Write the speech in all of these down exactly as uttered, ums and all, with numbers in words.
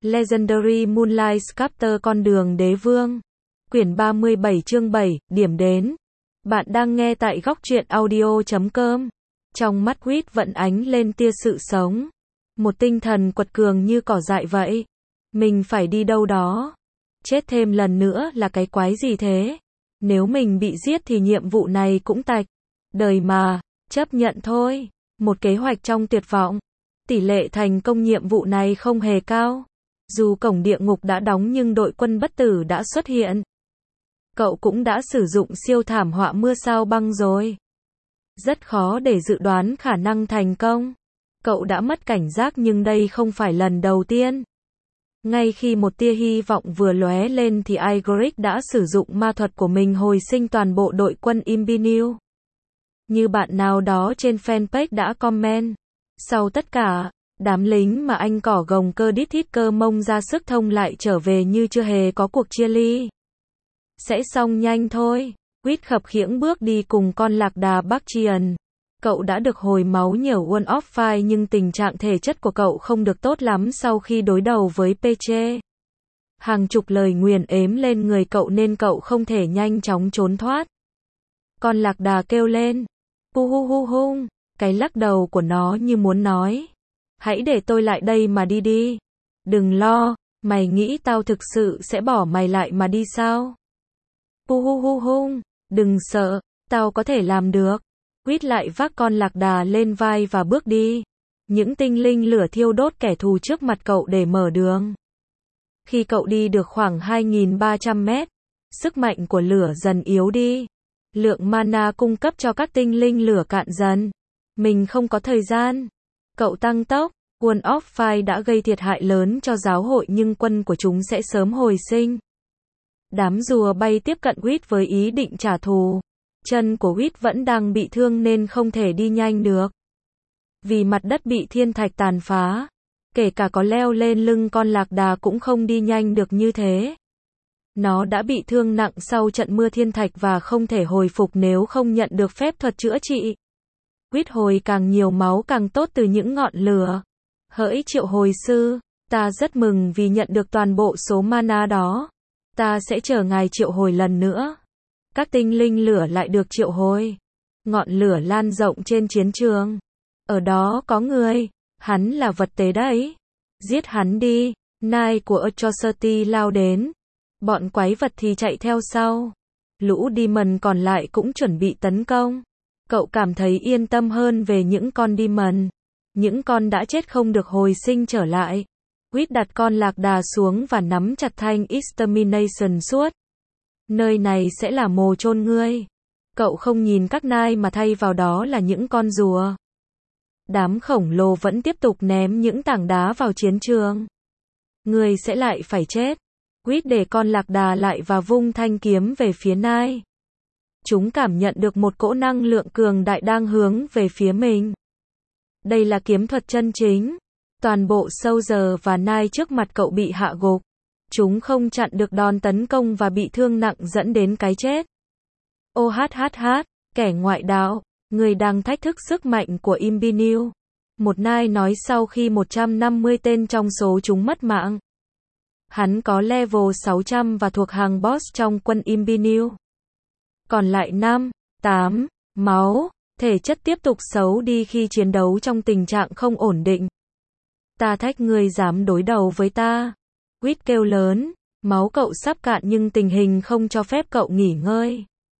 Legendary Moonlight Sculptor con đường đế vương. Quyển ba mươi bảy chương bảy, điểm đến. Bạn đang nghe tại góc truyện audio chấm com. Trong mắt Quýt vẫn ánh lên tia sự sống. Một tinh thần quật cường như cỏ dại vậy. Mình phải đi đâu đó. Chết thêm lần nữa là cái quái gì thế? Nếu mình bị giết thì nhiệm vụ này cũng tạch. Đời mà, chấp nhận thôi. Một kế hoạch trong tuyệt vọng. Tỷ lệ thành công nhiệm vụ này không hề cao. Dù cổng địa ngục đã đóng nhưng đội quân bất tử đã xuất hiện. Cậu cũng đã sử dụng siêu thảm họa mưa sao băng rồi. Rất khó để dự đoán khả năng thành công. Cậu đã mất cảnh giác nhưng đây không phải lần đầu tiên. Ngay khi một tia hy vọng vừa lóe lên thì Igoric đã sử dụng ma thuật của mình hồi sinh toàn bộ đội quân Imbiniu. Như bạn nào đó trên fanpage đã comment. Sau tất cả, đám lính mà anh cỏ gồng cơ đít thít cơ mông ra sức thông lại trở về như chưa hề có cuộc chia ly. Sẽ xong nhanh thôi. Quýt khập khiễng bước đi cùng con lạc đà Bakchian. Cậu đã được hồi máu nhiều one off fight nhưng tình trạng thể chất của cậu không được tốt lắm sau khi đối đầu với Peche. Hàng chục lời nguyền ếm lên người cậu nên cậu không thể nhanh chóng trốn thoát. Con lạc đà kêu lên. Hu hu hu hung. Cái lắc đầu của nó như muốn nói. Hãy để tôi lại đây mà đi đi. Đừng lo, mày nghĩ tao thực sự sẽ bỏ mày lại mà đi sao? Hu hu hu hung. Đừng sợ, tao có thể làm được. Quýt lại vác con lạc đà lên vai và bước đi. Những tinh linh lửa thiêu đốt kẻ thù trước mặt cậu để mở đường. Khi cậu đi được khoảng hai nghìn ba trăm mét, sức mạnh của lửa dần yếu đi. Lượng mana cung cấp cho các tinh linh lửa cạn dần. Mình không có thời gian. Cậu tăng tốc. One off fight đã gây thiệt hại lớn cho giáo hội nhưng quân của chúng sẽ sớm hồi sinh. Đám rùa bay tiếp cận Quýt với ý định trả thù. Chân của Quýt vẫn đang bị thương nên không thể đi nhanh được. Vì mặt đất bị thiên thạch tàn phá. Kể cả có leo lên lưng con lạc đà cũng không đi nhanh được như thế. Nó đã bị thương nặng sau trận mưa thiên thạch và không thể hồi phục nếu không nhận được phép thuật chữa trị. Quýt hồi càng nhiều máu càng tốt từ những ngọn lửa. Hỡi triệu hồi sư, ta rất mừng vì nhận được toàn bộ số mana đó. Ta sẽ chờ ngài triệu hồi lần nữa. Các tinh linh lửa lại được triệu hồi. Ngọn lửa lan rộng trên chiến trường. Ở đó có người. Hắn là vật tế đấy. Giết hắn đi. Nai của Atrocity lao đến. Bọn quái vật thì chạy theo sau. Lũ demon còn lại cũng chuẩn bị tấn công. Cậu cảm thấy yên tâm hơn về những con demon. Những con đã chết không được hồi sinh trở lại. Quýt đặt con lạc đà xuống và nắm chặt thanh Extermination suốt. Nơi này sẽ là mồ chôn ngươi. Cậu không nhìn các nai mà thay vào đó là những con rùa. Đám khổng lồ vẫn tiếp tục ném những tảng đá vào chiến trường. Ngươi sẽ lại phải chết. Quýt để con lạc đà lại và vung thanh kiếm về phía nai. Chúng cảm nhận được một cỗ năng lượng cường đại đang hướng về phía mình. Đây là kiếm thuật chân chính. Toàn bộ Soldier và nai trước mặt cậu bị hạ gục. Chúng không chặn được đòn tấn công và bị thương nặng dẫn đến cái chết. Ô hát hát hát, kẻ ngoại đạo, người đang thách thức sức mạnh của Imbiniu. Một nai nói sau khi một trăm năm mươi tên trong số chúng mất mạng. Hắn có level sáu trăm và thuộc hàng boss trong quân Imbiniu. Còn lại năm, tám, máu, thể chất tiếp tục xấu đi khi chiến đấu trong tình trạng không ổn định. Ta thách ngươi dám đối đầu với ta. Quýt kêu lớn, máu cậu sắp cạn nhưng tình hình không cho phép cậu nghỉ ngơi.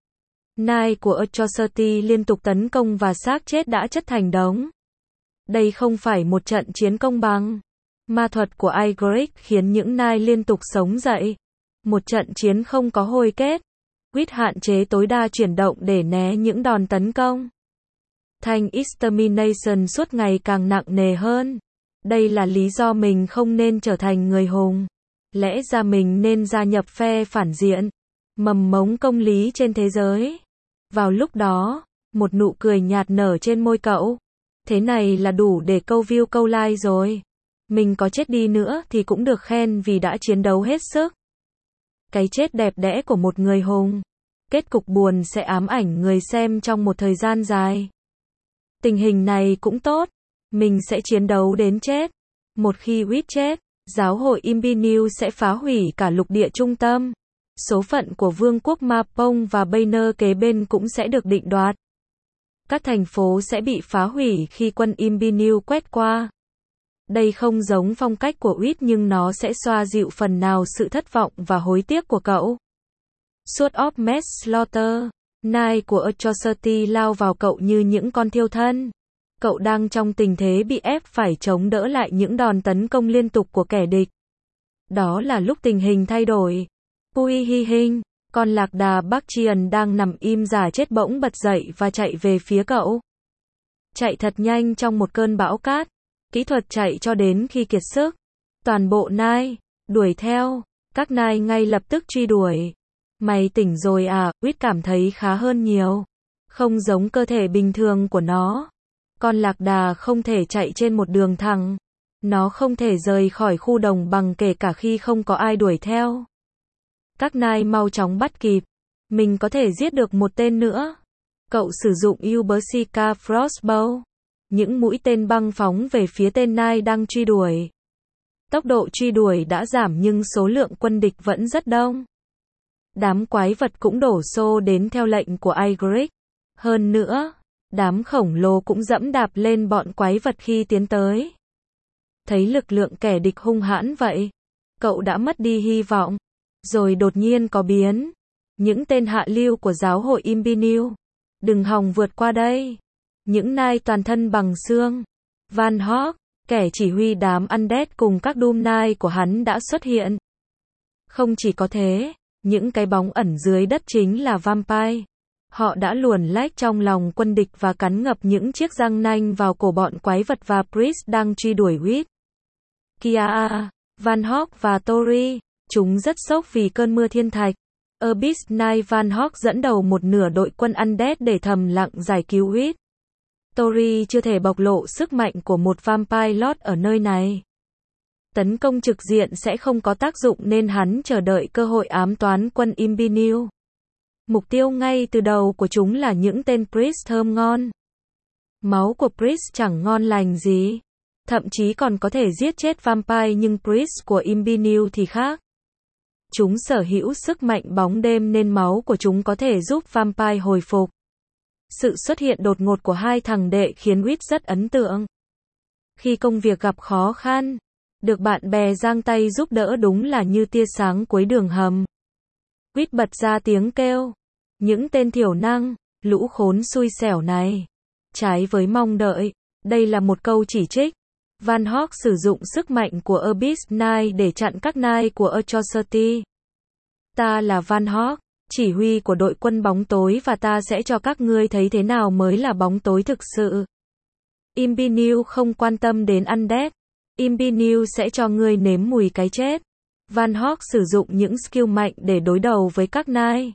Nai của Atrocity liên tục tấn công và xác chết đã chất thành đống. Đây không phải một trận chiến công bằng. Ma thuật của Igoric khiến những nai liên tục sống dậy. Một trận chiến không có hồi kết. Quýt hạn chế tối đa chuyển động để né những đòn tấn công. Thanh Extermination suốt ngày càng nặng nề hơn. Đây là lý do mình không nên trở thành người hùng. Lẽ ra mình nên gia nhập phe phản diện. Mầm mống công lý trên thế giới. Vào lúc đó, một nụ cười nhạt nở trên môi cậu. Thế này là đủ để câu view câu like rồi. Mình có chết đi nữa thì cũng được khen vì đã chiến đấu hết sức. Cái chết đẹp đẽ của một người hùng. Kết cục buồn sẽ ám ảnh người xem trong một thời gian dài. Tình hình này cũng tốt. Mình sẽ chiến đấu đến chết. Một khi Quýt chết, Giáo hội Imbinew sẽ phá hủy cả lục địa trung tâm. Số phận của vương quốc Ma Pông và Banner kế bên cũng sẽ được định đoạt. Các thành phố sẽ bị phá hủy khi quân Imbinew quét qua. Đây không giống phong cách của Uýt nhưng nó sẽ xoa dịu phần nào sự thất vọng và hối tiếc của cậu. Sword of Mass Slaughter, Knight của Atrocity lao vào cậu như những con thiêu thân. Cậu đang trong tình thế bị ép phải chống đỡ lại những đòn tấn công liên tục của kẻ địch. Đó là lúc tình hình thay đổi. Pui Hi Hinh, con lạc đà Bakchian đang nằm im giả chết bỗng bật dậy và chạy về phía cậu. Chạy thật nhanh trong một cơn bão cát. Kỹ thuật chạy cho đến khi kiệt sức. Toàn bộ nai, đuổi theo. Các nai ngay lập tức truy đuổi. Mày tỉnh rồi à? Uýt cảm thấy khá hơn nhiều. Không giống cơ thể bình thường của nó. Con lạc đà không thể chạy trên một đường thẳng. Nó không thể rời khỏi khu đồng bằng kể cả khi không có ai đuổi theo. Các nai mau chóng bắt kịp. Mình có thể giết được một tên nữa. Cậu sử dụng Ubersica Frostbow. Những mũi tên băng phóng về phía tên nai đang truy đuổi. Tốc độ truy đuổi đã giảm nhưng số lượng quân địch vẫn rất đông. Đám quái vật cũng đổ xô đến theo lệnh của Ygritte. Hơn nữa, đám khổng lồ cũng dẫm đạp lên bọn quái vật khi tiến tới. Thấy lực lượng kẻ địch hung hãn vậy, cậu đã mất đi hy vọng. Rồi đột nhiên có biến. Những tên hạ lưu của giáo hội Imbinew. Đừng hòng vượt qua đây. Những nai toàn thân bằng xương. Van Hawk, kẻ chỉ huy đám Undead cùng các Doom Knight của hắn đã xuất hiện. Không chỉ có thế, những cái bóng ẩn dưới đất chính là Vampire. Họ đã luồn lách trong lòng quân địch và cắn ngập những chiếc răng nanh vào cổ bọn quái vật và Priest đang truy đuổi Uýt. Kia, Van Hawk và Tori, chúng rất sốc vì cơn mưa thiên thạch. Abyss Knight Van Hawk dẫn đầu một nửa đội quân Undead để thầm lặng giải cứu Uýt. Tori chưa thể bộc lộ sức mạnh của một Vampire Lord ở nơi này. Tấn công trực diện sẽ không có tác dụng nên hắn chờ đợi cơ hội ám toán quân Imbinew. Mục tiêu ngay từ đầu của chúng là những tên Priest thơm ngon. Máu của Priest chẳng ngon lành gì. Thậm chí còn có thể giết chết Vampire nhưng Priest của Imbinew thì khác. Chúng sở hữu sức mạnh bóng đêm nên máu của chúng có thể giúp Vampire hồi phục. Sự xuất hiện đột ngột của hai thằng đệ khiến Uýt rất ấn tượng. Khi công việc gặp khó khăn, được bạn bè giang tay giúp đỡ đúng là như tia sáng cuối đường hầm. Uýt bật ra tiếng kêu. Những tên thiểu năng, lũ khốn xui xẻo này. Trái với mong đợi, đây là một câu chỉ trích. Van Hawk sử dụng sức mạnh của Abyss Knight để chặn các Knight của Atrocity. Ta là Van Hawk, chỉ huy của đội quân bóng tối và ta sẽ cho các ngươi thấy thế nào mới là bóng tối thực sự. Imbinew không quan tâm đến Undead. Imbinew sẽ cho ngươi nếm mùi cái chết. Van Hawk sử dụng những skill mạnh để đối đầu với các Knight.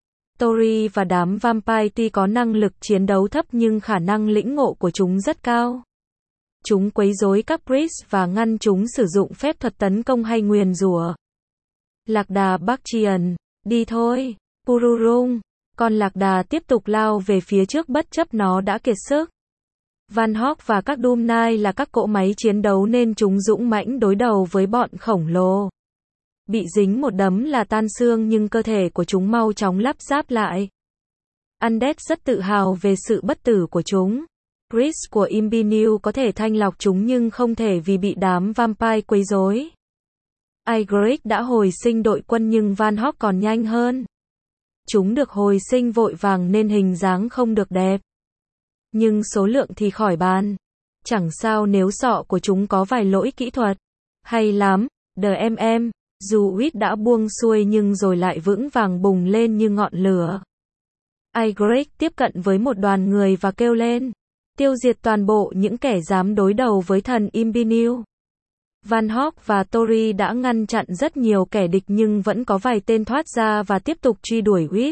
Tori và đám Vampire tuy có năng lực chiến đấu thấp nhưng khả năng lĩnh ngộ của chúng rất cao. Chúng quấy rối các Priest và ngăn chúng sử dụng phép thuật tấn công hay nguyền rủa. Lạc đà Bakchian, đi thôi. Pururung, con lạc đà tiếp tục lao về phía trước bất chấp nó đã kiệt sức. Van Hawk và các Doom Knight là các cỗ máy chiến đấu nên chúng dũng mãnh đối đầu với bọn khổng lồ. Bị dính một đấm là tan xương nhưng cơ thể của chúng mau chóng lắp ráp lại. Undead rất tự hào về sự bất tử của chúng. Priest của Imbinew có thể thanh lọc chúng nhưng không thể vì bị đám Vampire quấy rối. Ygritte đã hồi sinh đội quân nhưng Van Hawk còn nhanh hơn. Chúng được hồi sinh vội vàng nên hình dáng không được đẹp. Nhưng số lượng thì khỏi bàn. Chẳng sao nếu sọ của chúng có vài lỗi kỹ thuật. Hay lắm, đờ em em. Dù Uýt đã buông xuôi nhưng rồi lại vững vàng bùng lên như ngọn lửa. Ygritte tiếp cận với một đoàn người và kêu lên. Tiêu diệt toàn bộ những kẻ dám đối đầu với thần Imbinew. Van Hawk và Tori đã ngăn chặn rất nhiều kẻ địch nhưng vẫn có vài tên thoát ra và tiếp tục truy đuổi Uýt.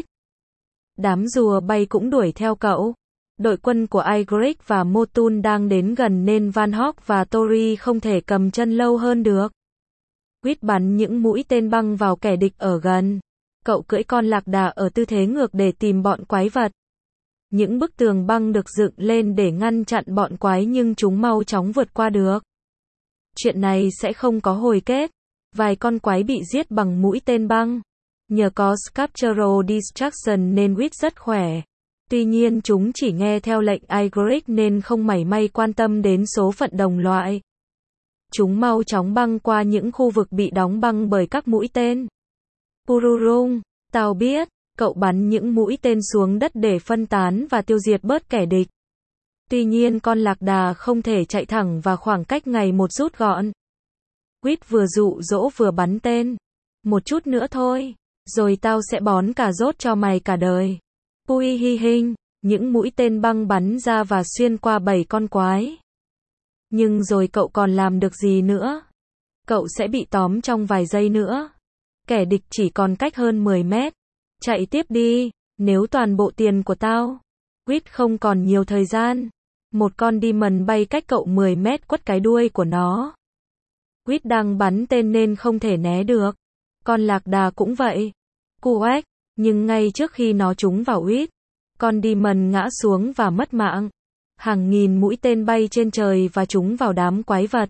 Đám rùa bay cũng đuổi theo cậu. Đội quân của Ygritte và Motun đang đến gần nên Van Hawk và Tori không thể cầm chân lâu hơn được. Uýt bắn những mũi tên băng vào kẻ địch ở gần. Cậu cưỡi con lạc đà ở tư thế ngược để tìm bọn quái vật. Những bức tường băng được dựng lên để ngăn chặn bọn quái nhưng chúng mau chóng vượt qua được. Chuyện này sẽ không có hồi kết. Vài con quái bị giết bằng mũi tên băng. Nhờ có Sculptural Destruction nên Wit rất khỏe. Tuy nhiên chúng chỉ nghe theo lệnh Igrik nên không mảy may quan tâm đến số phận đồng loại. Chúng mau chóng băng qua những khu vực bị đóng băng bởi các mũi tên. Pururung, tao biết, cậu bắn những mũi tên xuống đất để phân tán và tiêu diệt bớt kẻ địch. Tuy nhiên con lạc đà không thể chạy thẳng và khoảng cách ngày một rút gọn. Wit vừa dụ dỗ vừa bắn tên. Một chút nữa thôi, rồi tao sẽ bón cà rốt cho mày cả đời. Pui hi hinh, những mũi tên băng bắn ra và xuyên qua bảy con quái. Nhưng rồi cậu còn làm được gì nữa? Cậu sẽ bị tóm trong vài giây nữa. Kẻ địch chỉ còn cách hơn mười mét. Chạy tiếp đi, nếu toàn bộ tiền của tao. Wit không còn nhiều thời gian. Một con demon bay cách cậu mười mét quất cái đuôi của nó. Wit đang bắn tên nên không thể né được. Con lạc đà cũng vậy. Cuếch, nhưng ngay trước khi nó trúng vào Wit, con demon ngã xuống và mất mạng. Hàng nghìn mũi tên bay trên trời và trúng vào đám quái vật.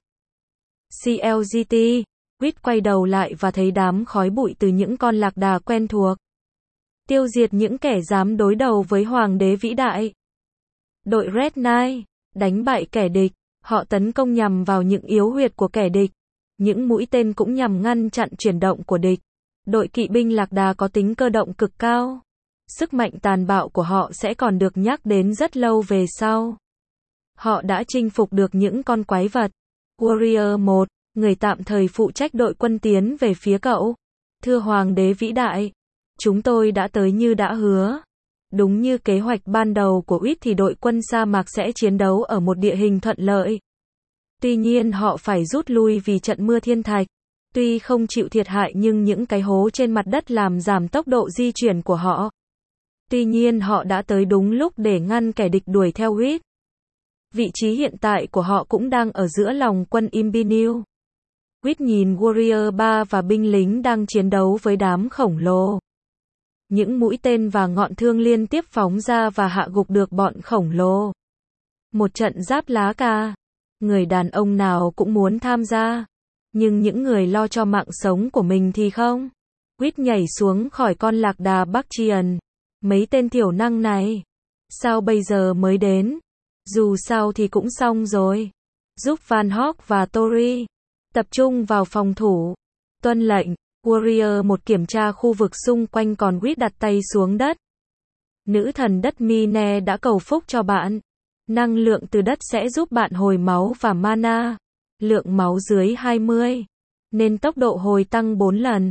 xê lờ giê tê, Wit quay đầu lại và thấy đám khói bụi từ những con lạc đà quen thuộc. Tiêu diệt những kẻ dám đối đầu với hoàng đế vĩ đại. Đội Red Knight đánh bại kẻ địch, họ tấn công nhằm vào những yếu huyệt của kẻ địch. Những mũi tên cũng nhằm ngăn chặn chuyển động của địch. Đội kỵ binh lạc đà có tính cơ động cực cao. Sức mạnh tàn bạo của họ sẽ còn được nhắc đến rất lâu về sau. Họ đã chinh phục được những con quái vật. Warrior một, người tạm thời phụ trách đội quân tiến về phía cậu. Thưa hoàng đế vĩ đại, chúng tôi đã tới như đã hứa. Đúng như kế hoạch ban đầu của Wit thì đội quân sa mạc sẽ chiến đấu ở một địa hình thuận lợi. Tuy nhiên họ phải rút lui vì trận mưa thiên thạch. Tuy không chịu thiệt hại nhưng những cái hố trên mặt đất làm giảm tốc độ di chuyển của họ. Tuy nhiên họ đã tới đúng lúc để ngăn kẻ địch đuổi theo Wit. Vị trí hiện tại của họ cũng đang ở giữa lòng quân Imbiniu. Wit nhìn Warrior ba và binh lính đang chiến đấu với đám khổng lồ. Những mũi tên và ngọn thương liên tiếp phóng ra và hạ gục được bọn khổng lồ. Một trận giáp lá cà. Người đàn ông nào cũng muốn tham gia. Nhưng những người lo cho mạng sống của mình thì không. Wit nhảy xuống khỏi con lạc đà Bakchian. Mấy tên thiểu năng này. Sao bây giờ mới đến? Dù sao thì cũng xong rồi. Giúp Van Hawk và Tori tập trung vào phòng thủ. Tuân lệnh. Warrior một kiểm tra khu vực xung quanh còn Wit đặt tay xuống đất. Nữ thần đất Mine đã cầu phúc cho bạn. Năng lượng từ đất sẽ giúp bạn hồi máu và mana. Lượng máu dưới hai mươi. Nên tốc độ hồi tăng bốn lần.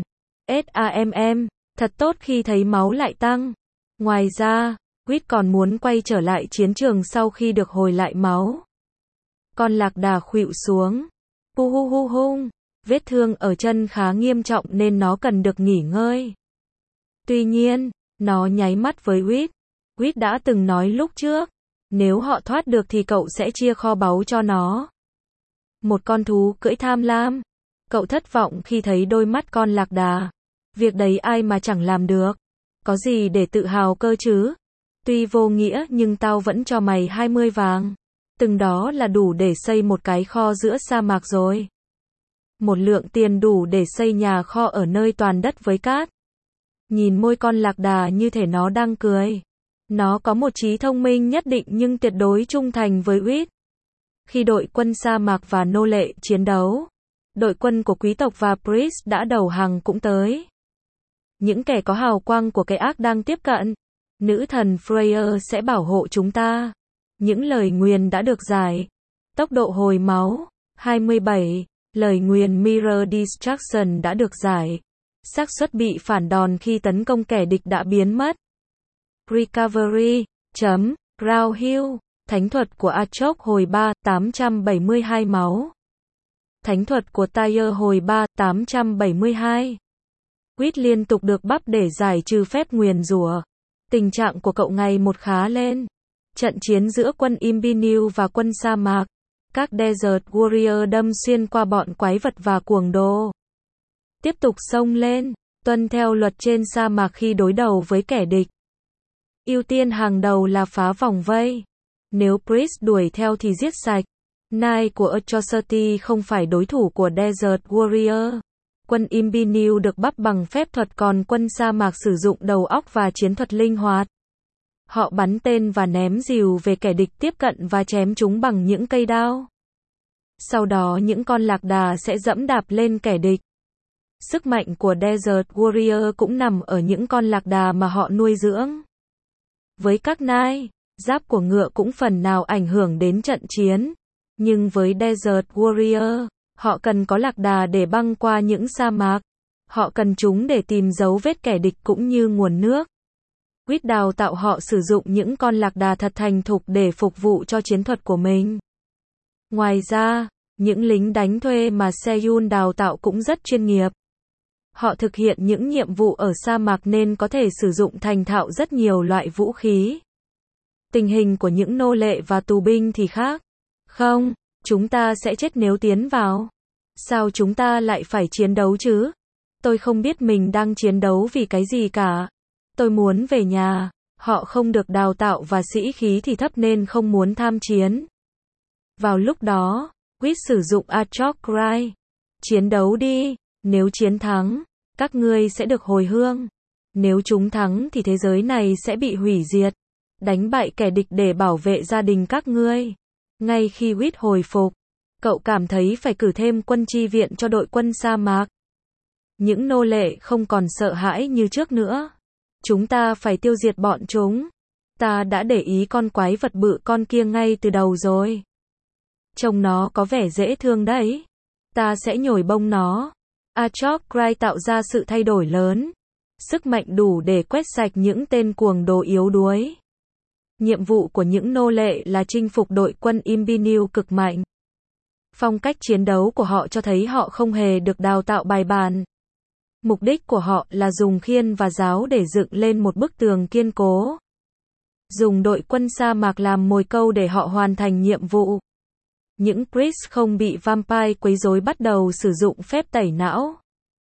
SAMM, thật tốt khi thấy máu lại tăng. Ngoài ra, Wit còn muốn quay trở lại chiến trường sau khi được hồi lại máu. Con lạc đà khuỵu xuống. Hu hu hu hung. Vết thương ở chân khá nghiêm trọng nên nó cần được nghỉ ngơi. Tuy nhiên, nó nháy mắt với Wit. Wit đã từng nói lúc trước, nếu họ thoát được thì cậu sẽ chia kho báu cho nó. Một con thú cưỡi tham lam. Cậu thất vọng khi thấy đôi mắt con lạc đà. Việc đấy ai mà chẳng làm được. Có gì để tự hào cơ chứ? Tuy vô nghĩa nhưng tao vẫn cho mày hai mươi vàng. Từng đó là đủ để xây một cái kho giữa sa mạc rồi. Một lượng tiền đủ để xây nhà kho ở nơi toàn đất với cát. Nhìn môi con lạc đà như thể nó đang cười. Nó có một trí thông minh nhất định nhưng tuyệt đối trung thành với Wit. Khi đội quân sa mạc và nô lệ chiến đấu, đội quân của quý tộc và priest đã đầu hàng cũng tới. Những kẻ có hào quang của cái ác đang tiếp cận. Nữ thần Freya sẽ bảo hộ chúng ta. Những lời nguyền đã được giải. Tốc độ hồi máu hai mươi bảy. Lời nguyền Mirror Destruction đã được giải. Xác suất bị phản đòn khi tấn công kẻ địch đã biến mất. Recovery. Chấm. Round Hill. Thánh thuật của Achok hồi ba, tám trăm bảy mươi hai máu. Thánh thuật của Tyre hồi ba, tám trăm bảy mươi hai. Wit liên tục được bắp để giải trừ phép nguyền rủa. Tình trạng của cậu ngày một khá lên. Trận chiến giữa quân Imbiniu và quân sa mạc. Các Desert Warrior đâm xuyên qua bọn quái vật và cuồng đồ. Tiếp tục xông lên, tuân theo luật trên sa mạc khi đối đầu với kẻ địch. Ưu tiên hàng đầu là phá vòng vây. Nếu Priest đuổi theo thì giết sạch. Knight của Atrocity không phải đối thủ của Desert Warrior. Quân Imbinew được bắp bằng phép thuật, còn quân sa mạc sử dụng đầu óc và chiến thuật linh hoạt. Họ bắn tên và ném rìu về kẻ địch tiếp cận và chém chúng bằng những cây đao. Sau đó những con lạc đà sẽ dẫm đạp lên kẻ địch. Sức mạnh của Desert Warrior cũng nằm ở những con lạc đà mà họ nuôi dưỡng. Với các Knight, giáp của ngựa cũng phần nào ảnh hưởng đến trận chiến. Nhưng với Desert Warrior, họ cần có lạc đà để băng qua những sa mạc. Họ cần chúng để tìm dấu vết kẻ địch cũng như nguồn nước. Quýt đào tạo họ sử dụng những con lạc đà thật thành thục để phục vụ cho chiến thuật của mình. Ngoài ra, những lính đánh thuê mà Seoul đào tạo cũng rất chuyên nghiệp. Họ thực hiện những nhiệm vụ ở sa mạc nên có thể sử dụng thành thạo rất nhiều loại vũ khí. Tình hình của những nô lệ và tù binh thì khác. Không, chúng ta sẽ chết nếu tiến vào. Sao chúng ta lại phải chiến đấu chứ? Tôi không biết mình đang chiến đấu vì cái gì cả. Tôi muốn về nhà. Họ không được đào tạo và sĩ khí thì thấp nên không muốn tham chiến. Vào lúc đó, Quýt sử dụng Atrox Cry. Chiến đấu đi. Nếu chiến thắng, các ngươi sẽ được hồi hương. Nếu chúng thắng thì thế giới này sẽ bị hủy diệt. Đánh bại kẻ địch để bảo vệ gia đình các ngươi. Ngay khi Quýt hồi phục, cậu cảm thấy phải cử thêm quân chi viện cho đội quân sa mạc. Những nô lệ không còn sợ hãi như trước nữa. Chúng ta phải tiêu diệt bọn chúng. Ta đã để ý con quái vật bự con kia ngay từ đầu rồi. Trông nó có vẻ dễ thương đấy. Ta sẽ nhồi bông nó. Atrox Cry tạo ra sự thay đổi lớn. Sức mạnh đủ để quét sạch những tên cuồng đồ yếu đuối. Nhiệm vụ của những nô lệ là chinh phục đội quân Imbinew cực mạnh. Phong cách chiến đấu của họ cho thấy họ không hề được đào tạo bài bản. Mục đích của họ là dùng khiên và giáo để dựng lên một bức tường kiên cố. Dùng đội quân sa mạc làm mồi câu để họ hoàn thành nhiệm vụ. Những priest không bị vampire quấy rối bắt đầu sử dụng phép tẩy não.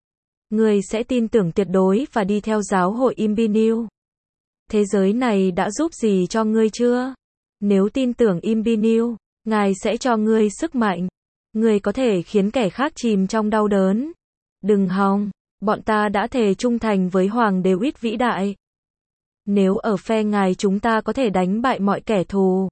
Ngươi sẽ tin tưởng tuyệt đối và đi theo giáo hội Imbinew. Thế giới này đã giúp gì cho ngươi chưa? Nếu tin tưởng Imbinew, Ngài sẽ cho ngươi sức mạnh. Ngươi có thể khiến kẻ khác chìm trong đau đớn. Đừng hòng, bọn ta đã thề trung thành với Hoàng đế Quýt vĩ đại. Nếu ở phe Ngài chúng ta có thể đánh bại mọi kẻ thù.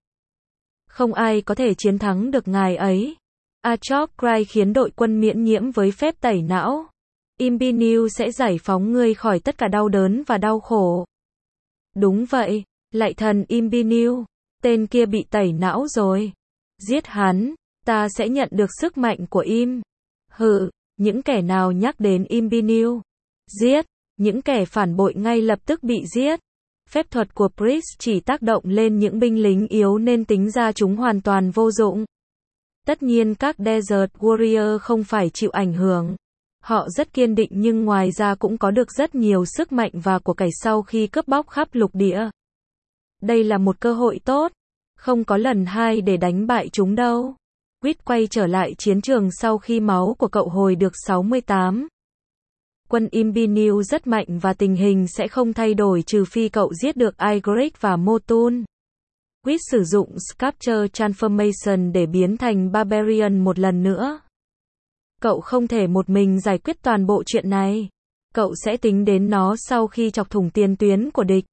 Không ai có thể chiến thắng được Ngài ấy. Atrox Cry khiến đội quân miễn nhiễm với phép tẩy não. Imbinew sẽ giải phóng ngươi khỏi tất cả đau đớn và đau khổ. Đúng vậy, lạy thần Imbinew, tên kia bị tẩy não rồi. Giết hắn, ta sẽ nhận được sức mạnh của Im. Hừ, những kẻ nào nhắc đến Imbinew. Giết, những kẻ phản bội ngay lập tức bị giết. Phép thuật của Priest chỉ tác động lên những binh lính yếu nên tính ra chúng hoàn toàn vô dụng. Tất nhiên các Desert Warrior không phải chịu ảnh hưởng. Họ rất kiên định nhưng ngoài ra cũng có được rất nhiều sức mạnh và của cải sau khi cướp bóc khắp lục địa. Đây là một cơ hội tốt. Không có lần hai để đánh bại chúng đâu. Quýt quay trở lại chiến trường sau khi máu của cậu hồi được sáu mươi tám. Quân Imbinew rất mạnh và tình hình sẽ không thay đổi trừ phi cậu giết được Ygritte và Mortul. Quýt sử dụng Sculpture Transformation để biến thành Barbarian một lần nữa. Cậu không thể một mình giải quyết toàn bộ chuyện này. Cậu sẽ tính đến nó sau khi chọc thủng tiền tuyến của địch.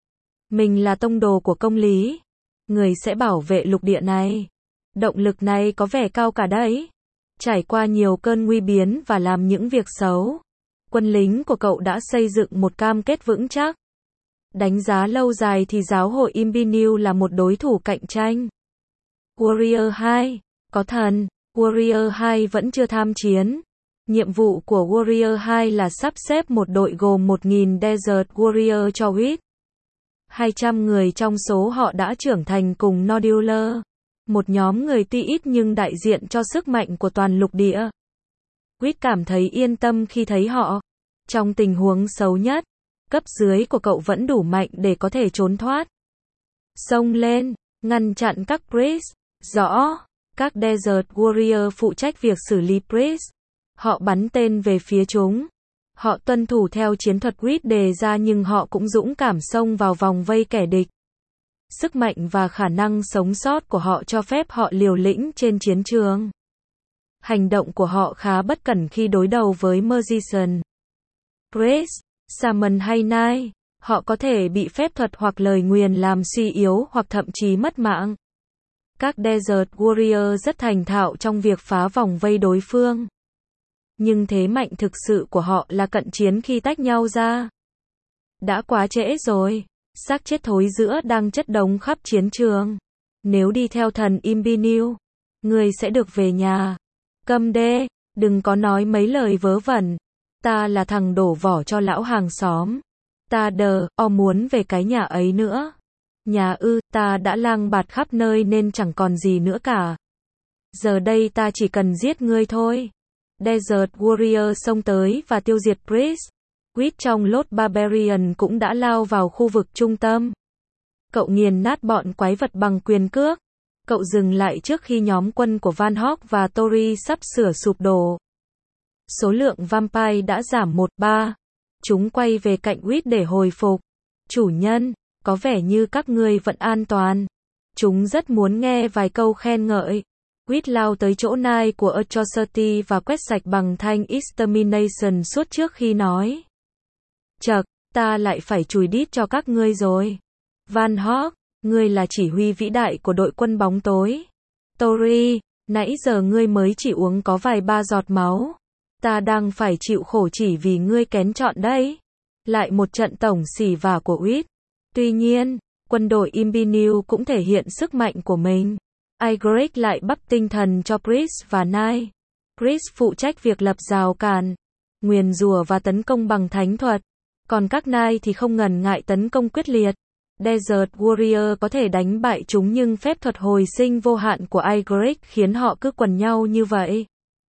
Mình là tông đồ của công lý. Người sẽ bảo vệ lục địa này. Động lực này có vẻ cao cả đấy. Trải qua nhiều cơn nguy biến và làm những việc xấu. Quân lính của cậu đã xây dựng một cam kết vững chắc. Đánh giá lâu dài thì giáo hội Imbinew là một đối thủ cạnh tranh. Warrior hai. Có thần. Warrior hai vẫn chưa tham chiến. Nhiệm vụ của Warrior hai là sắp xếp một đội gồm một nghìn Desert Warrior cho Quýt. hai trăm người trong số họ đã trưởng thành cùng Nodular. Một nhóm người tuy ít nhưng đại diện cho sức mạnh của toàn lục địa. Quýt cảm thấy yên tâm khi thấy họ. Trong tình huống xấu nhất, cấp dưới của cậu vẫn đủ mạnh để có thể trốn thoát. Xông lên, ngăn chặn các priest. Rõ, các Desert Warrior phụ trách việc xử lý priest. Họ bắn tên về phía chúng. Họ tuân thủ theo chiến thuật Quýt đề ra nhưng họ cũng dũng cảm xông vào vòng vây kẻ địch. Sức mạnh và khả năng sống sót của họ cho phép họ liều lĩnh trên chiến trường. Hành động của họ khá bất cẩn khi đối đầu với Magician, Priest, Shaman hay Knight. Họ có thể bị phép thuật hoặc lời nguyền làm suy yếu hoặc thậm chí mất mạng. Các Desert Warrior rất thành thạo trong việc phá vòng vây đối phương. Nhưng thế mạnh thực sự của họ là cận chiến khi tách nhau ra. Đã quá trễ rồi. Xác chết thối rữa đang chất đống khắp chiến trường. Nếu đi theo thần Imbiniu, người sẽ được về nhà. Câm đê, đừng có nói mấy lời vớ vẩn. Ta là thằng đổ vỏ cho lão hàng xóm. Ta đờ, o muốn về cái nhà ấy nữa. Nhà ư, ta đã lang bạt khắp nơi nên chẳng còn gì nữa cả. Giờ đây ta chỉ cần giết ngươi thôi. Desert Warrior xông tới và tiêu diệt Priest. Quýt trong Lord Barbarian cũng đã lao vào khu vực trung tâm. Cậu nghiền nát bọn quái vật bằng quyền cước. Cậu dừng lại trước khi nhóm quân của Van Hawk và Tori sắp sửa sụp đổ. Số lượng vampire đã giảm một phần ba. Chúng quay về cạnh Quýt để hồi phục. Chủ nhân, có vẻ như các ngươi vẫn an toàn. Chúng rất muốn nghe vài câu khen ngợi. Quýt lao tới chỗ nai của Atrocity và quét sạch bằng thanh Extermination suốt trước khi nói. Chậc, ta lại phải chùi đít cho các ngươi rồi. Van Hawk, ngươi là chỉ huy vĩ đại của đội quân bóng tối. Tori, nãy giờ ngươi mới chỉ uống có vài ba giọt máu. Ta đang phải chịu khổ chỉ vì ngươi kén chọn đấy. Lại một trận tổng xỉ vả của Quýt. Tuy nhiên, quân đội Imbiniu cũng thể hiện sức mạnh của mình. Igrik lại bắp tinh thần cho Priest và Knight. Priest phụ trách việc lập rào cản, nguyền rủa và tấn công bằng thánh thuật. Còn các Knight thì không ngần ngại tấn công quyết liệt. Desert Warrior có thể đánh bại chúng nhưng phép thuật hồi sinh vô hạn của Igrik khiến họ cứ quần nhau như vậy.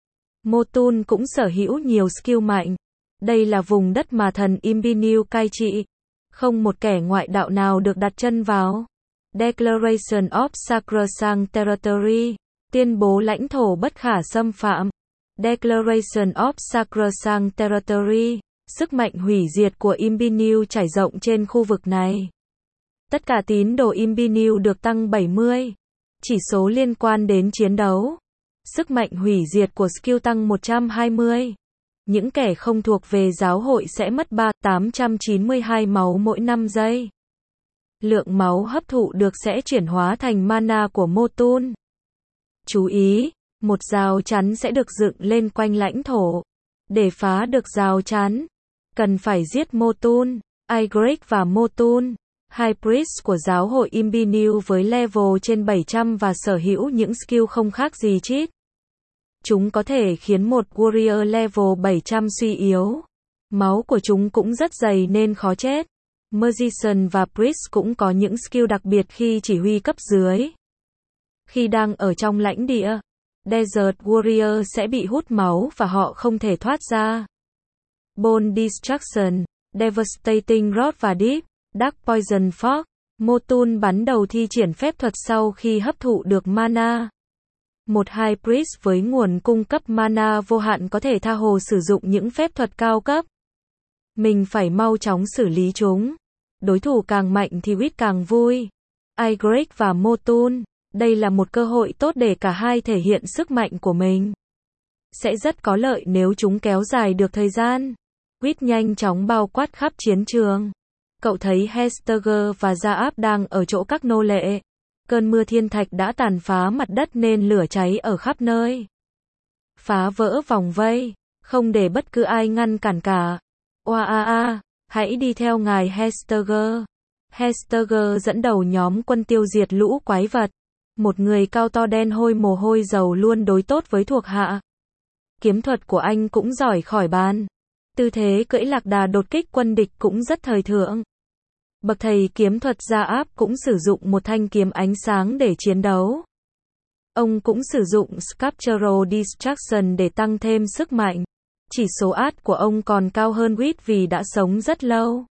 Motun cũng sở hữu nhiều skill mạnh. Đây là vùng đất mà thần Imbiniu cai trị. Không một kẻ ngoại đạo nào được đặt chân vào. Declaration of Sacrosanct Territory, tuyên bố lãnh thổ bất khả xâm phạm. Declaration of Sacrosanct Territory, sức mạnh hủy diệt của Imbiniu trải rộng trên khu vực này. Tất cả tín đồ Imbiniu được tăng bảy mươi. Chỉ số liên quan đến chiến đấu. Sức mạnh hủy diệt của skill tăng một trăm hai mươi. Những kẻ không thuộc về giáo hội sẽ mất ba nghìn tám trăm chín mươi hai máu mỗi năm giây. Lượng máu hấp thụ được sẽ chuyển hóa thành mana của Motun. Chú ý, một rào chắn sẽ được dựng lên quanh lãnh thổ. Để phá được rào chắn, cần phải giết Motun, Igrik và Motun, hai priest của giáo hội Imbiniu với level trên bảy trăm và sở hữu những skill không khác gì cheat. Chúng có thể khiến một warrior level bảy trăm suy yếu. Máu của chúng cũng rất dày nên khó chết. Magician và Priest cũng có những skill đặc biệt khi chỉ huy cấp dưới. Khi đang ở trong lãnh địa, Desert Warrior sẽ bị hút máu và họ không thể thoát ra. Bone Destruction, Devastating Rod và Deep, Dark Poison Fog, Motun bắn đầu thi triển phép thuật sau khi hấp thụ được mana. Một High Priest với nguồn cung cấp mana vô hạn có thể tha hồ sử dụng những phép thuật cao cấp. Mình phải mau chóng xử lý chúng. Đối thủ càng mạnh thì Quýt càng vui. Igrik và Motun, đây là một cơ hội tốt để cả hai thể hiện sức mạnh của mình. Sẽ rất có lợi nếu chúng kéo dài được thời gian. Quýt nhanh chóng bao quát khắp chiến trường. Cậu thấy Hestager và Zaap đang ở chỗ các nô lệ. Cơn mưa thiên thạch đã tàn phá mặt đất nên lửa cháy ở khắp nơi. Phá vỡ vòng vây, không để bất cứ ai ngăn cản cả. Oa a a, hãy đi theo ngài Hestager. Hestager dẫn đầu nhóm quân tiêu diệt lũ quái vật. Một người cao to đen hôi mồ hôi dầu luôn đối tốt với thuộc hạ. Kiếm thuật của anh cũng giỏi khỏi bàn. Tư thế cưỡi lạc đà đột kích quân địch cũng rất thời thượng. Bậc thầy kiếm thuật Zaap cũng sử dụng một thanh kiếm ánh sáng để chiến đấu. Ông cũng sử dụng Sculptural Distraction để tăng thêm sức mạnh. Chỉ số át của ông còn cao hơn Quýt vì đã sống rất lâu.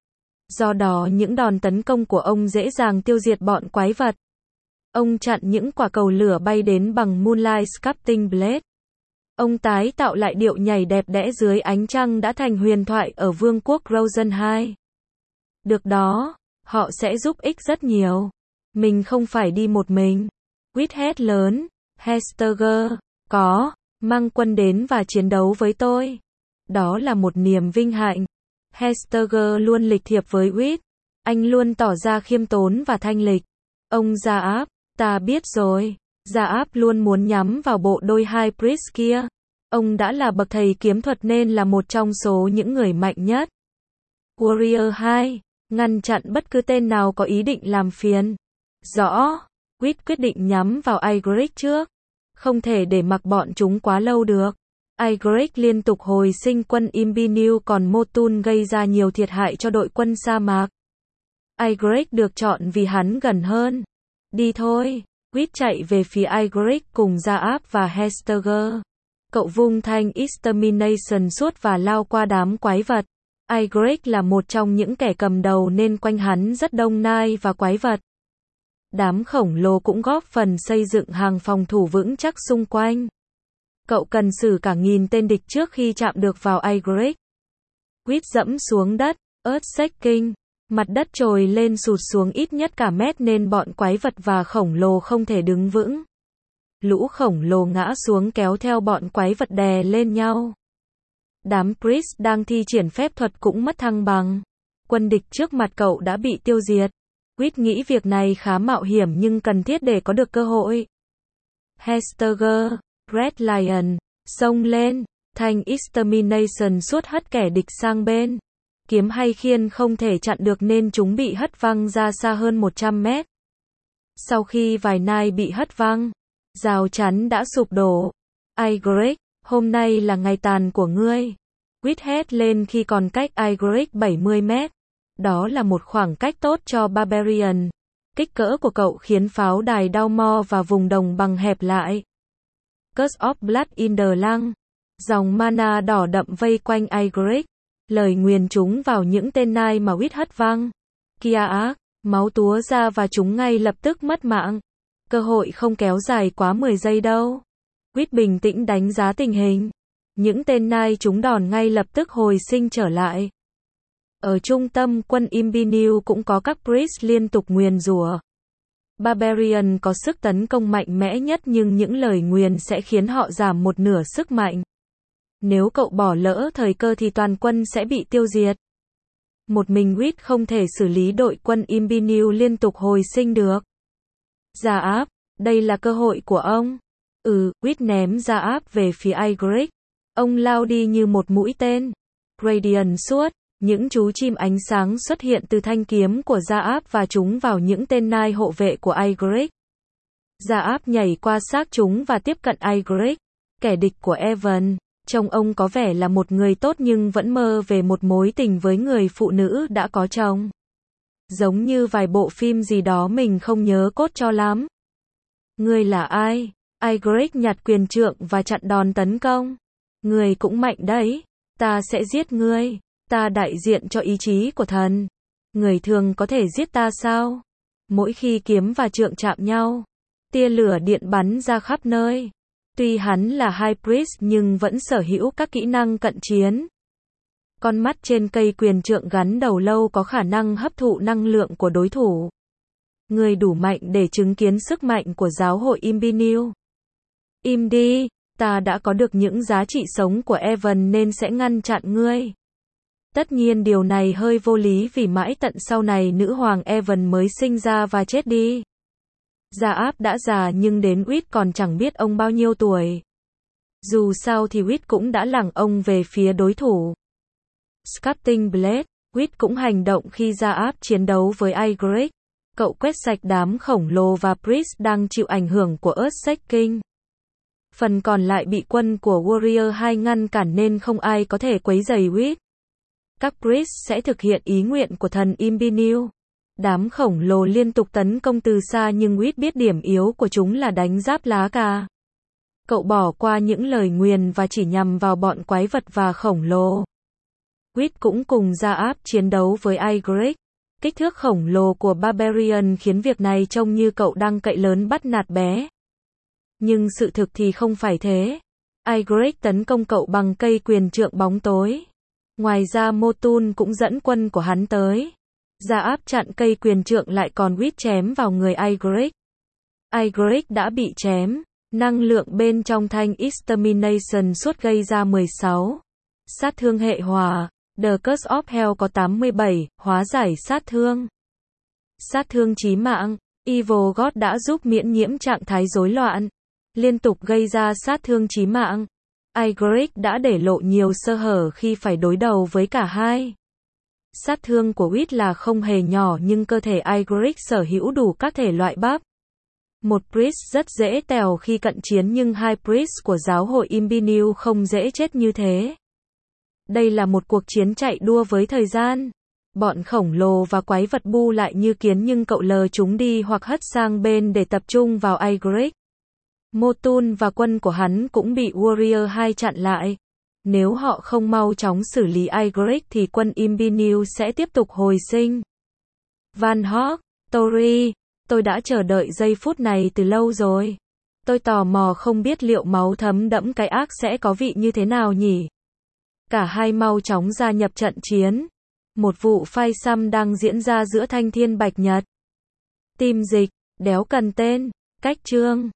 Do đó những đòn tấn công của ông dễ dàng tiêu diệt bọn quái vật. Ông chặn những quả cầu lửa bay đến bằng Moonlight Sculpting Blade. Ông tái tạo lại điệu nhảy đẹp đẽ dưới ánh trăng đã thành huyền thoại ở vương quốc Rosen hai. Được đó, họ sẽ giúp ích rất nhiều. Mình không phải đi một mình. Quýt hét lớn. Hestager, có, mang quân đến và chiến đấu với tôi. Đó là một niềm vinh hạnh. Hestager luôn lịch thiệp với Quýt. Anh luôn tỏ ra khiêm tốn và thanh lịch. Ông Gia-áp, ta biết rồi. Gia-áp luôn muốn nhắm vào bộ đôi High Priest kia. Ông đã là bậc thầy kiếm thuật nên là một trong số những người mạnh nhất. Warrior hai, ngăn chặn bất cứ tên nào có ý định làm phiền. Rõ. Quýt quyết định nhắm vào Ygritte trước. Không thể để mặc bọn chúng quá lâu được. Ygritte liên tục hồi sinh quân Ymbenil còn Motun gây ra nhiều thiệt hại cho đội quân sa mạc. Ygritte được chọn vì hắn gần hơn. Đi thôi. Quýt chạy về phía Ygritte cùng Gia-áp và Hestager. Cậu vung thanh Extermination suốt và lao qua đám quái vật. Ygritte là một trong những kẻ cầm đầu nên quanh hắn rất đông nai và quái vật. Đám khổng lồ cũng góp phần xây dựng hàng phòng thủ vững chắc xung quanh. Cậu cần xử cả nghìn tên địch trước khi chạm được vào Ygritte. Quýt dẫm xuống đất, Earth-shaking. Mặt đất trồi lên sụt xuống ít nhất cả mét nên bọn quái vật và khổng lồ không thể đứng vững. Lũ khổng lồ ngã xuống kéo theo bọn quái vật đè lên nhau. Đám Priest đang thi triển phép thuật cũng mất thăng bằng. Quân địch trước mặt cậu đã bị tiêu diệt. Quýt nghĩ việc này khá mạo hiểm nhưng cần thiết để có được cơ hội. Hestager, Red Lion, xông lên, thanh Extermination suốt hất kẻ địch sang bên. Kiếm hay khiên không thể chặn được nên chúng bị hất văng ra xa hơn một trăm mét. Sau khi vài nai bị hất văng, rào chắn đã sụp đổ. Ygritte, hôm nay là ngày tàn của ngươi. Quýt hét lên khi còn cách Ygritte bảy mươi mét. Đó là một khoảng cách tốt cho Barbarian. Kích cỡ của cậu khiến pháo đài Downmoor và vùng đồng bằng hẹp lại. Curse of Blood in the Lung. Dòng mana đỏ đậm vây quanh Ygritte. Lời nguyền chúng vào những tên nai mà Quýt hất văng. Kia ác, máu túa ra và chúng ngay lập tức mất mạng. Cơ hội không kéo dài quá mười giây đâu. Quýt bình tĩnh đánh giá tình hình. Những tên nai chúng đòn ngay lập tức hồi sinh trở lại. Ở trung tâm quân Ymbenil cũng có các Priest liên tục nguyền rủa. Barbarian có sức tấn công mạnh mẽ nhất nhưng những lời nguyền sẽ khiến họ giảm một nửa sức mạnh. Nếu cậu bỏ lỡ thời cơ thì toàn quân sẽ bị tiêu diệt. Một mình Quýt không thể xử lý đội quân Ymbenil liên tục hồi sinh được. Gia-áp, đây là cơ hội của ông. Ừ, Quýt ném Gia-áp về phía Ygritte. Ông lao đi như một mũi tên. Radiant suốt, những chú chim ánh sáng xuất hiện từ thanh kiếm của Gia-áp và chúng vào những tên nai hộ vệ của Ygritte. Gia-áp nhảy qua xác chúng và tiếp cận Ygritte, kẻ địch của Evan. Trông ông có vẻ là một người tốt nhưng vẫn mơ về một mối tình với người phụ nữ đã có chồng. Giống như vài bộ phim gì đó mình không nhớ cốt cho lắm. Ngươi là ai? Ygritte nhặt quyền trượng và chặn đòn tấn công. Ngươi cũng mạnh đấy. Ta sẽ giết ngươi. Ta đại diện cho ý chí của thần. Người thường có thể giết ta sao? Mỗi khi kiếm và trượng chạm nhau, tia lửa điện bắn ra khắp nơi. Tuy hắn là High Priest nhưng vẫn sở hữu các kỹ năng cận chiến. Con mắt trên cây quyền trượng gắn đầu lâu có khả năng hấp thụ năng lượng của đối thủ. Ngươi đủ mạnh để chứng kiến sức mạnh của giáo hội Ymbenil. Im đi, ta đã có được những giá trị sống của Evan nên sẽ ngăn chặn ngươi. Tất nhiên điều này hơi vô lý vì mãi tận sau này nữ hoàng Evan mới sinh ra và chết đi. Gia-áp đã già nhưng đến Quýt còn chẳng biết ông bao nhiêu tuổi. Dù sao thì Quýt cũng đã lẳng ông về phía đối thủ. Sculpting Blade, Quýt cũng hành động khi Gia-áp chiến đấu với Ygritte. Cậu quét sạch đám khổng lồ và Priest đang chịu ảnh hưởng của Earth-shaking. Phần còn lại bị quân của Warrior hai ngăn cản nên không ai có thể quấy rầy Quýt. Các Priest sẽ thực hiện ý nguyện của thần Ymbenil. Đám khổng lồ liên tục tấn công từ xa nhưng Quýt biết điểm yếu của chúng là đánh giáp lá cà. Cậu bỏ qua những lời nguyền và chỉ nhằm vào bọn quái vật và khổng lồ. Quýt cũng cùng Gia-áp chiến đấu với Ygritte. Kích thước khổng lồ của Barbarian khiến việc này trông như cậu đang cậy lớn bắt nạt bé. Nhưng sự thực thì không phải thế. Ygritte tấn công cậu bằng cây quyền trượng bóng tối. Ngoài ra Motun cũng dẫn quân của hắn tới. Ra áp chặn cây quyền trượng lại còn quýt chém vào người Ygritte. Ygritte đã bị chém. Năng lượng bên trong thanh Extermination suốt gây ra mười sáu. Sát thương hệ hỏa. The Curse of Hell có tám mươi bảy, hóa giải sát thương. Sát thương chí mạng. Evil God đã giúp miễn nhiễm trạng thái rối loạn. Liên tục gây ra sát thương chí mạng. Ygritte đã để lộ nhiều sơ hở khi phải đối đầu với cả hai. Sát thương của Wit là không hề nhỏ nhưng cơ thể Ygritte sở hữu đủ các thể loại buff. Một priest rất dễ tèo khi cận chiến nhưng hai priest của giáo hội Imbiniu không dễ chết như thế. Đây là một cuộc chiến chạy đua với thời gian. Bọn khổng lồ và quái vật bu lại như kiến nhưng cậu lờ chúng đi hoặc hất sang bên để tập trung vào Ygritte. Motun và quân của hắn cũng bị Warrior hai chặn lại. Nếu họ không mau chóng xử lý Ygritte thì quân Imbiniu sẽ tiếp tục hồi sinh. Van Hawk, Tori, tôi đã chờ đợi giây phút này từ lâu rồi. Tôi tò mò không biết liệu máu thấm đẫm cái ác sẽ có vị như thế nào nhỉ? Cả hai mau chóng gia nhập trận chiến. Một vụ phai xăm đang diễn ra giữa Thanh Thiên Bạch Nhật. Tim dịch, đéo cần tên, cách chương.